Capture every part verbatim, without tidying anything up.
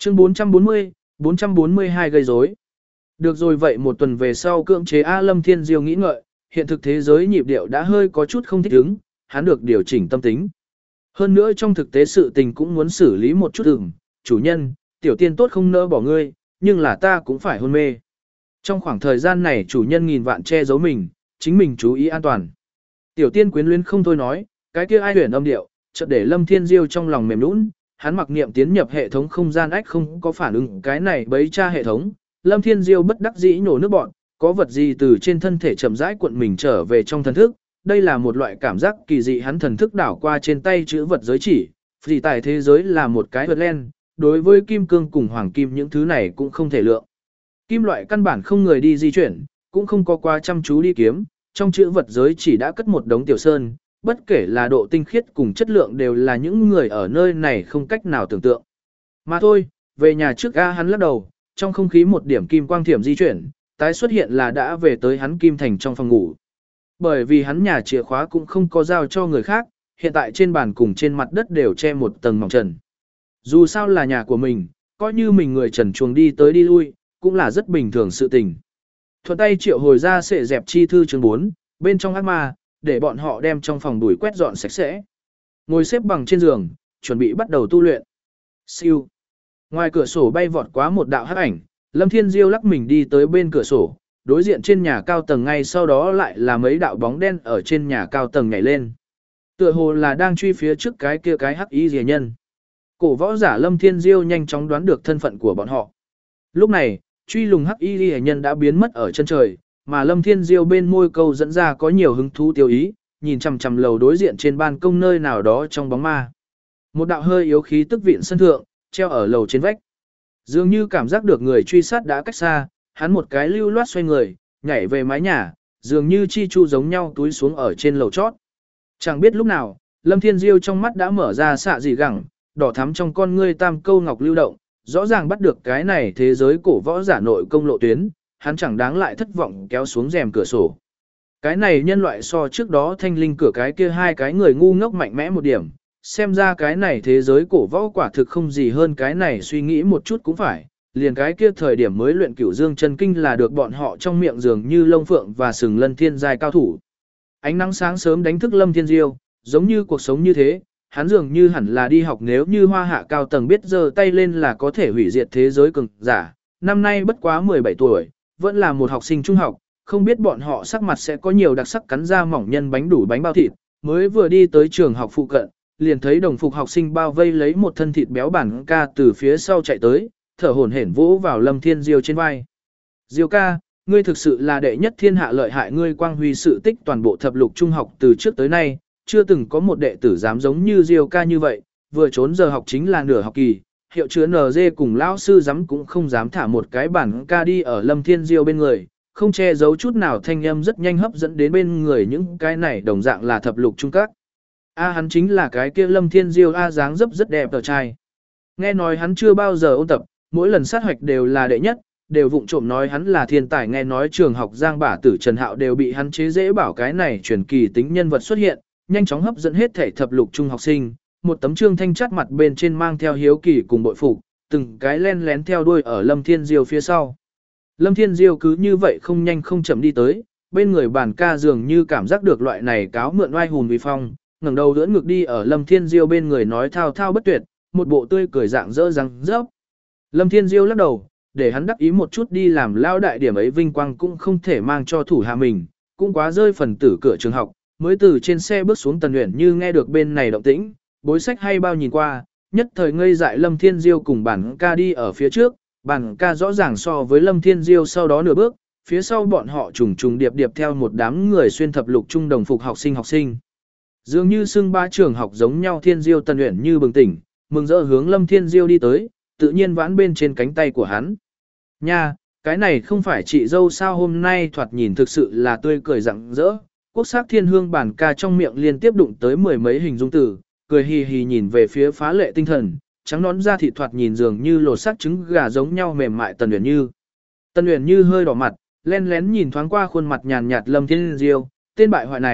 Chương bốn trăm bốn mươi, bốn trăm bốn mươi hai gây rối. Được rồi vậy một tuần về sau cưỡng chế A Lâm Thiên Diêu nghĩ ngợi, hiện thực thế giới nhịp điệu đã hơi có chút không thích ứng, hắn được điều chỉnh tâm tính. Hơn nữa trong thực tế sự tình cũng muốn xử lý một chút ửng, chủ nhân, tiểu tiên tốt không nỡ bỏ ngươi, nhưng là ta cũng phải hôn mê. Trong khoảng thời gian này chủ nhân nghìn vạn che giấu mình, chính mình chú ý an toàn. Tiểu tiên quyến luyến không thôi nói, cái kia ai huyền âm điệu, chợt để Lâm Thiên Diêu trong lòng mềm nũng, hắn mặc niệm tiến nhập hệ thống không gian ách không có phản ứng cái này bấy tra hệ thống. Lâm Thiên Diêu bất đắc dĩ nổ nước bọn, có vật gì từ trên thân thể chậm rãi cuộn mình trở về trong thần thức. Đây là một loại cảm giác kỳ dị hắn thần thức đảo qua trên tay chữ vật giới chỉ, vì tại thế giới là một cái vật len, đối với kim cương cùng hoàng kim những thứ này cũng không thể lượng. Kim loại căn bản không người đi di chuyển, cũng không có quá chăm chú đi kiếm, trong chữ vật giới chỉ đã cất một đống tiểu sơn, bất kể là độ tinh khiết cùng chất lượng đều là những người ở nơi này không cách nào tưởng tượng. Mà thôi, về nhà trước ga hắn lắc đầu, trong không khí một điểm kim quang thiểm di chuyển, tái xuất hiện là đã về tới hắn kim thành trong phòng ngủ. Bởi vì hắn nhà chìa khóa cũng không có giao cho người khác, hiện tại trên bàn cùng trên mặt đất đều che một tầng mỏng trần. Dù sao là nhà của mình, coi như mình người trần chuồng đi tới đi lui, cũng là rất bình thường sự tình. Thuận tay triệu hồi ra sệ dẹp chi thư chương bốn, bên trong ác ma, để bọn họ đem trong phòng đuổi quét dọn sạch sẽ. Ngồi xếp bằng trên giường, chuẩn bị bắt đầu tu luyện. Siêu. Ngoài cửa sổ bay vọt quá một đạo hắc ảnh, Lâm Thiên Diêu lắc mình đi tới bên cửa sổ, đối diện trên nhà cao tầng ngay sau đó lại là mấy đạo bóng đen ở trên nhà cao tầng nhảy lên. Tựa hồ là đang truy phía trước cái kia cái hắc y rìa nhân. Cổ võ giả Lâm Thiên Diêu nhanh chóng đoán được thân phận của bọn họ. Lúc này, truy lùng hắc y rìa nhân đã biến mất ở chân trời, mà Lâm Thiên Diêu bên môi câu dẫn ra có nhiều hứng thú tiêu ý, nhìn chằm chằm lầu đối diện trên ban công nơi nào đó trong bóng ma. Một đạo hơi yếu khí tức vịn sân thượng, treo ở lầu trên vách. Dường như cảm giác được người truy sát đã cách xa, hắn một cái lưu loát xoay người, nhảy về mái nhà, dường như chi chu giống nhau túi xuống ở trên lầu chót. Chẳng biết lúc nào, Lâm Thiên Diêu trong mắt đã mở ra xạ dị gẳng, đỏ thắm trong con ngươi tam câu ngọc lưu động, rõ ràng bắt được cái này thế giới cổ võ giả nội công lộ tuyến, hắn chẳng đáng lại thất vọng kéo xuống rèm cửa sổ. Cái này nhân loại so trước đó thanh linh cửa cái kia hai cái người ngu ngốc mạnh mẽ một điểm, xem ra cái này thế giới cổ võ quả thực không gì hơn cái này suy nghĩ một chút cũng phải, liền cái kia thời điểm mới luyện cửu dương chân kinh là được bọn họ trong miệng dường như lông phượng và sừng lân thiên giai cao thủ. Ánh nắng sáng sớm đánh thức Lâm Thiên Diêu, giống như cuộc sống như thế, hắn dường như hẳn là đi học nếu như hoa hạ cao tầng biết giơ tay lên là có thể hủy diệt thế giới cường giả, năm nay bất quá mười bảy tuổi, vẫn là một học sinh trung học, không biết bọn họ sắc mặt sẽ có nhiều đặc sắc cắn ra mỏng nhân bánh đủ bánh bao thịt, mới vừa đi tới trường học phụ cận, liền thấy đồng phục học sinh bao vây lấy một thân thịt béo bản ca từ phía sau chạy tới, thở hổn hển vỗ vào Lâm Thiên Diêu trên vai. Diêu ca, ngươi thực sự là đệ nhất thiên hạ lợi hại, ngươi quang huy sự tích toàn bộ thập lục trung học từ trước tới nay, chưa từng có một đệ tử dám giống như Diêu ca như vậy, vừa trốn giờ học chính là nửa học kỳ, hiệu chứa en giê cùng lão sư dám cũng không dám thả một cái bản ca đi ở Lâm Thiên Diêu bên người, không che giấu chút nào thanh âm rất nhanh hấp dẫn đến bên người những cái này đồng dạng là thập lục trung các. A hắn chính là cái kia Lâm Thiên Diêu A dáng dấp rất đẹp tờ trai. Nghe nói hắn chưa bao giờ ôn tập, mỗi lần sát hoạch đều là đệ nhất, đều vụng trộm nói hắn là thiên tài, nghe nói trường học Giang Bả Tử Trần Hạo đều bị hắn chế dễ bảo cái này truyền kỳ tính nhân vật xuất hiện, nhanh chóng hấp dẫn hết thể thập lục trung học sinh, một tấm trương thanh chắt mặt bên trên mang theo hiếu kỳ cùng bội phục, từng cái len lén theo đuôi ở Lâm Thiên Diêu phía sau. Lâm Thiên Diêu cứ như vậy không nhanh không chậm đi tới, bên người bản ca dường như cảm giác được loại này cáo mượn oai hùng uy phong, ngẩng đầu đỡ ngực đi ở Lâm Thiên Diêu bên người nói thao thao bất tuyệt, một bộ tươi cười dạng dỡ răng rớp. Lâm Thiên Diêu lắc đầu, để hắn đắc ý một chút đi làm lao đại điểm ấy vinh quang cũng không thể mang cho thủ hạ mình, cũng quá rơi phần tử cửa trường học, mới từ trên xe bước xuống Tần Uyển Như nghe được bên này động tĩnh, bối sách hay bao nhìn qua, nhất thời ngây dại. Lâm Thiên Diêu cùng bản ca đi ở phía trước, bản ca rõ ràng so với Lâm Thiên Diêu sau đó nửa bước, phía sau bọn họ trùng trùng điệp điệp theo một đám người xuyên thập lục trung đồng phục học sinh học sinh. Dường như xưng ba trường học giống nhau. Thiên Diêu Tần Uyển Như bừng tỉnh, mừng rỡ hướng Lâm Thiên Diêu đi tới, tự nhiên vãn bên trên cánh tay của hắn. Nha, cái này không phải chị dâu sao, hôm nay thoạt nhìn thực sự là tươi cười rạng rỡ. Quốc sắc thiên hương bản ca trong miệng liên tiếp đụng tới mười mấy hình dung từ, cười hì hì nhìn về phía phá lệ tinh thần, trắng nón da thịt thoạt nhìn dường như lột xác trứng gà giống nhau mềm mại. Tần Uyển Như. Tần Uyển Như hơi đỏ mặt, len lén nhìn thoáng qua khuôn mặt nhàn nhạt Lâm Thiên Diêu, tên bại hoại này,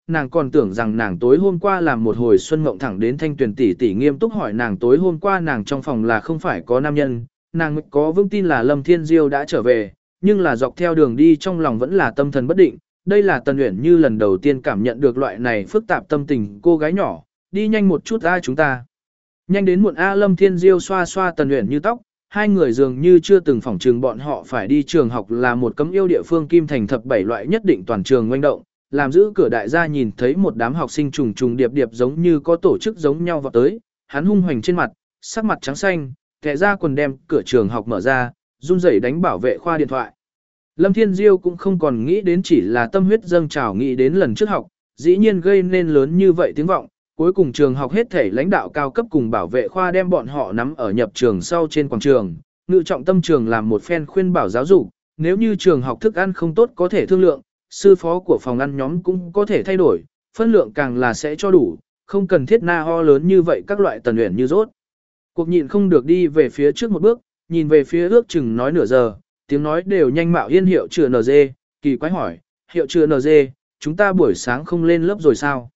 nàng còn tưởng rằng nàng tối hôm qua làm một hồi xuân mộng, thẳng đến Thanh Tuyền tỷ tỷ nghiêm túc hỏi nàng tối hôm qua nàng trong phòng là không phải có nam nhân, nàng có vững tin là Lâm Thiên Diêu đã trở về, nhưng là dọc theo đường đi trong lòng vẫn là tâm thần bất định. Đây là Tần Uyển Như lần đầu tiên cảm nhận được loại này phức tạp tâm tình cô gái nhỏ, đi nhanh một chút a chúng ta. Nhanh đến muộn a. Lâm Thiên Diêu xoa xoa Tần Uyển Như tóc, hai người dường như chưa từng phỏng trường bọn họ phải đi trường học là một cấm yêu địa phương Kim Thành thập bảy loại nhất định toàn trường ngoanh động, làm giữ cửa đại gia nhìn thấy một đám học sinh trùng trùng điệp điệp giống như có tổ chức giống nhau vào tới, hắn hung hoành trên mặt, sắc mặt trắng xanh, kẻ ra quần đem cửa trường học mở ra, run rẩy đánh bảo vệ khoa điện thoại. Lâm Thiên Diêu cũng không còn nghĩ đến chỉ là tâm huyết dâng trào nghĩ đến lần trước học, dĩ nhiên gây nên lớn như vậy tiếng vọng, cuối cùng trường học hết thể lãnh đạo cao cấp cùng bảo vệ khoa đem bọn họ nắm ở nhập trường sau trên quảng trường, ngự trọng tâm trường làm một phen khuyên bảo giáo dục, nếu như trường học thức ăn không tốt có thể thương lượng, sư phó của phòng ăn nhóm cũng có thể thay đổi, phân lượng càng là sẽ cho đủ, không cần thiết na ho lớn như vậy các loại Tần Uyển Như rốt. Cuộc nhịn không được đi về phía trước một bước, nhìn về phía ước chừng nói nửa giờ, tiếng nói đều nhanh mạo yên hiệu chữa en giê, kỳ quái hỏi, hiệu chữa en giê, chúng ta buổi sáng không lên lớp rồi sao?